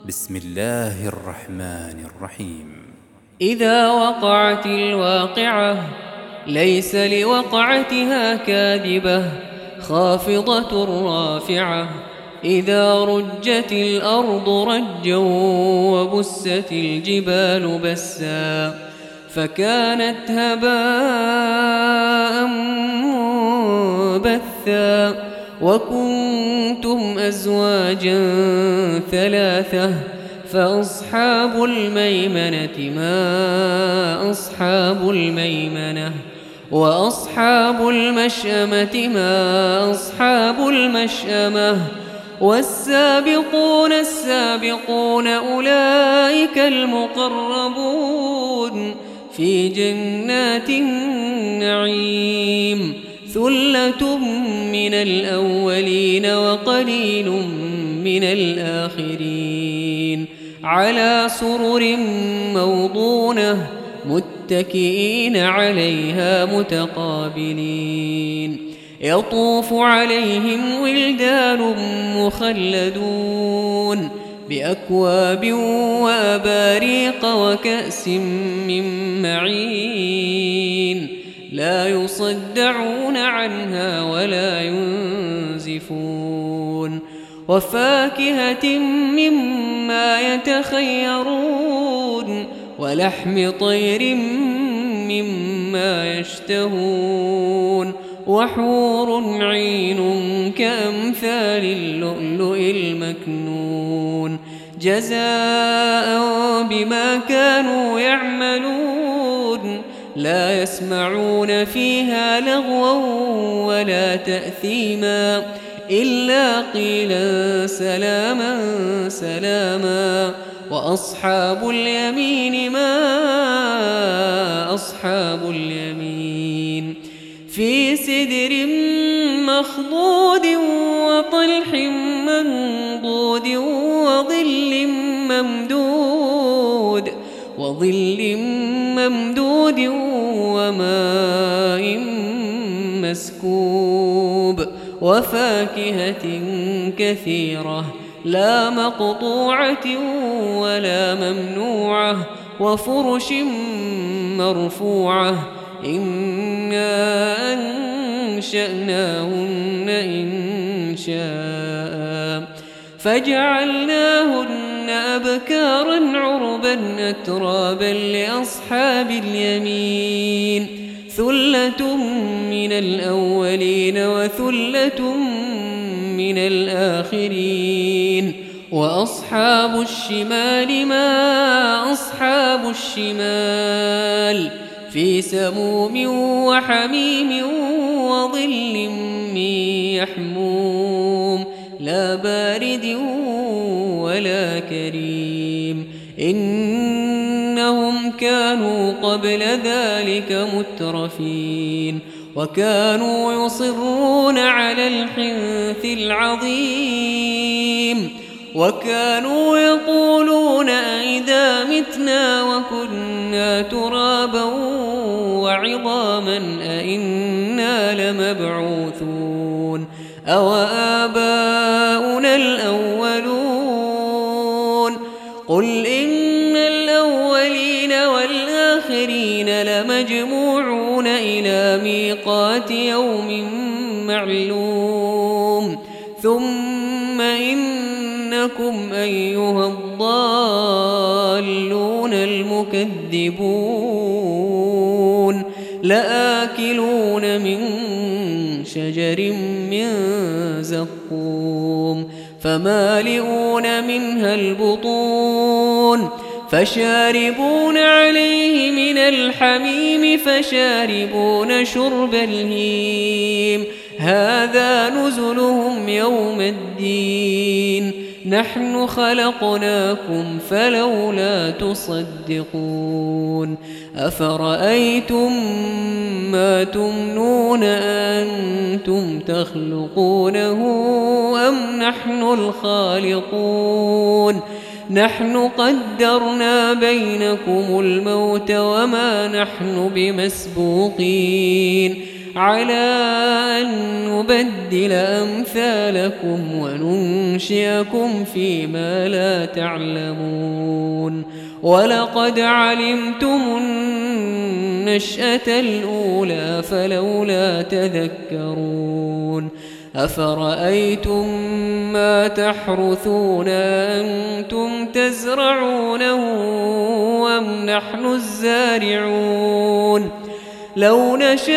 بسم الله الرحمن الرحيم. إذا وقعت الواقعة ليس لوقعتها كاذبة خافضة رافعة. إذا رجت الأرض رجا وبست الجبال بسا فكانت هباء منبثا وكنتم أزواجا ثلاثة فأصحاب الميمنة ما أصحاب الميمنة وأصحاب المشأمة ما أصحاب المشأمة والسابقون السابقون أولئك المقربون في جنات النعيم ثلة من الأولين وقليل من الآخرين على سرر موضونة متكئين عليها متقابلين يطوف عليهم ولدان مخلدون بأكواب وأباريق وكأس من معين لا يصدعون عنها ولا ينزفون وفاكهة مما يتخيرون ولحم طير مما يشتهون وحور عين كأمثال اللؤلؤ المكنون جزاء بما كانوا يعملون لا يسمعون فيها لغوا ولا تأثيما إلا قيلا سلاما سلاما وأصحاب اليمين ما أصحاب اليمين في سدر مخضود وطلح منضود وظل ممدود وماء مسكوب وفاكهة كثيرة لا مقطوعة ولا ممنوعة وفرش مرفوعة إنا أنشأناهن إن شاء فجعلناهن أبكارا عربا أترابا لأصحاب اليمين ثلة من الأولين وثلة من الآخرين وأصحاب الشمال ما أصحاب الشمال في سموم وحميم وظل من يحموم لا بارد ولا كريم إنهم كانوا قبل ذلك مترفين وكانوا يصرون على الحنث العظيم وكانوا يقولون أئذا متنا وكنا ترابا وعظاما أئنا لمبعوثون أو آباؤنا الأولون قل إن الأولين والآخرين لمجموعون إلى ميقات يوم معلوم ثم إنكم أيها الضالون المكذبون لآكلون من شجر من زقوم فمالئون منها البطون فشاربون عليه من الحميم فشاربون شرب الهيم هذا نزلهم يوم الدين نحن خلقناكم فلولا تصدقون أفرأيتم ما تمنون أنتم تخلقونه أم نحن الخالقون نحن قدرنا بينكم الموت وما نحن بمسبوقين على أن نبدل أمثالكم وننشئكم فيما لا تعلمون ولقد علمتم النشأة الأولى فلولا تذكرون أفرأيتم ما تحرثون أنتم تزرعونه أم نحن الزارعون لو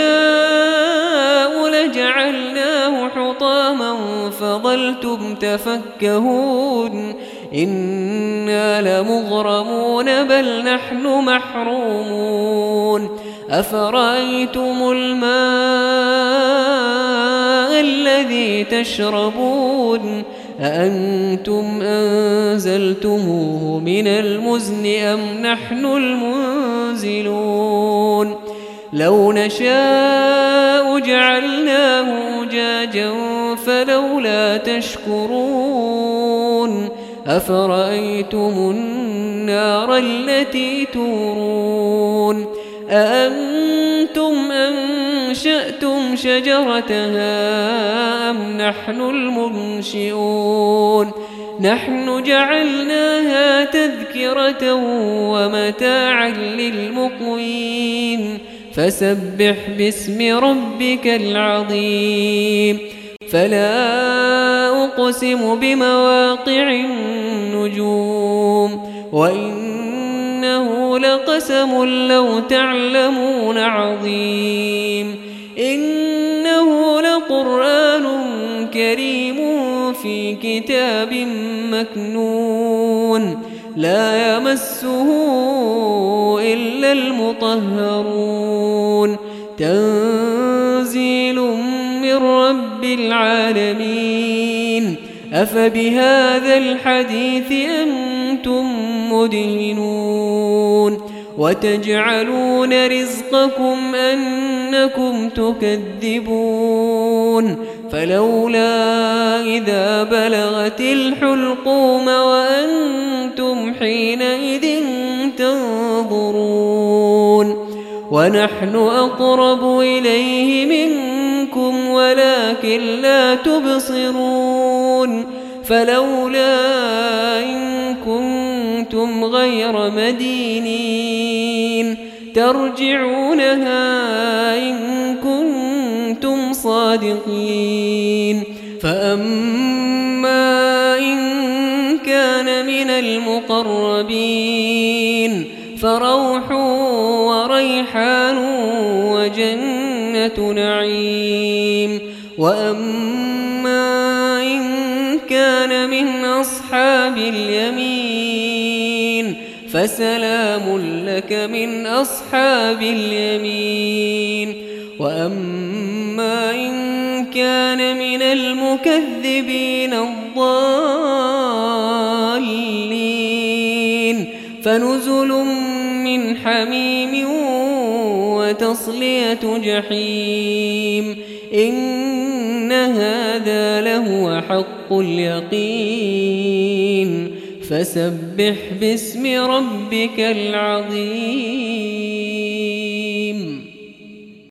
نشاء لجعلناه حطاما فظلتم تفكهون إنا لمغرمون بل نحن محرومون أفرأيتم الماء الذي تشربون أأنتم أنزلتموه من المزن أم نحن المنزلون لو نشاء جعلناه أجاجا فلولا تشكرون أفرأيتم النار التي تورون أأنتم أنشأتم شجرتها أم نحن المنشئون نحن جعلناها تذكرة ومتاعا للمقوين فسبح باسم ربك العظيم فلا أقسم بمواقع النجوم وإنه لقسم لو تعلمون عظيم إنه لقرآن كريم في كتاب مكنون لا يمسه إلا المطهرون تنزيل من رب العالمين أفبهذا الحديث أنتم مدهنون وتجعلون رزقكم أنكم تكذبون فلولا إذا بلغت الحلقوم وأنتم حينئذ تنظرون ونحن أقرب إليه منكم ولكن لا تبصرون فلولا إن كنتم غير مدينين ترجعونها إن كنتم صادقين فأما إن كان من المقربين فروح وريحان وجنة نعيم وأما إن كان من أصحاب اليمين فسلام لك من أصحاب اليمين وأما إن كان من المكذبين الضالين فنزل من حميم وتصلية جحيم إن هذا لهو حق اليقين فسبح باسم ربك العظيم